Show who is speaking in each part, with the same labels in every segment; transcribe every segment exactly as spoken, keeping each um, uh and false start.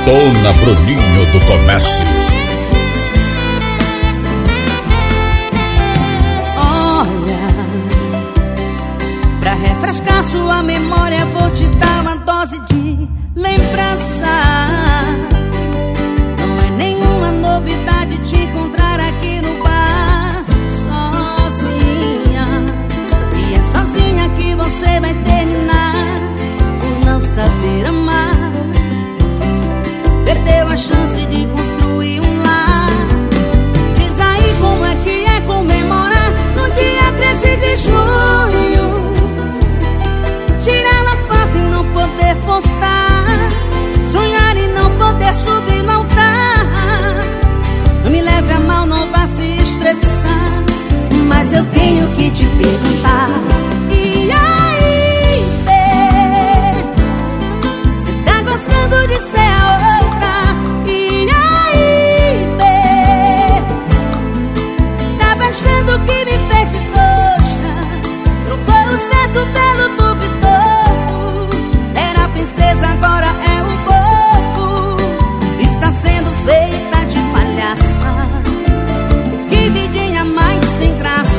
Speaker 1: Dona Bruninho do Comércio.
Speaker 2: Olha, pra refrescar sua memória, vou te dar uma dose de lembrança. Não é nenhuma novidade te encontrar aqui no bar sozinha. E é sozinha que você vai terminar por não saber amar. Perdeu a chance de construir um lar. Diz aí como é que é comemorar no dia treze de junho. Tirar a foto e não poder postar, sonhar e não poder subir no altar. Não me leve a mal, não vá se estressar, mas eu tenho que te perguntar. E aí, bê, você tá gostando de ser a outra? E aí, bê, tá achando que me fez de trouxa? Trocou o certo pelo duvidoso. Era a princesa, agora é o bobo. Está sendo feita de palhaça. Que vidinha mais sem graça.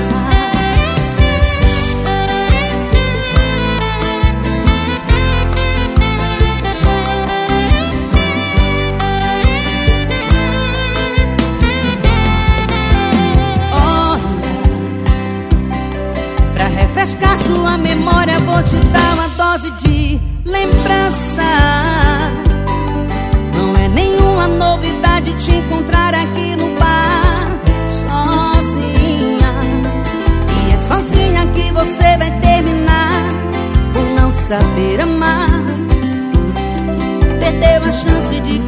Speaker 2: Refrescar sua memória, vou te dar uma dose de lembrança. Não é nenhuma novidade te encontrar aqui no bar sozinha. E é sozinha que você vai terminar por não saber amar. Perdeu a chance de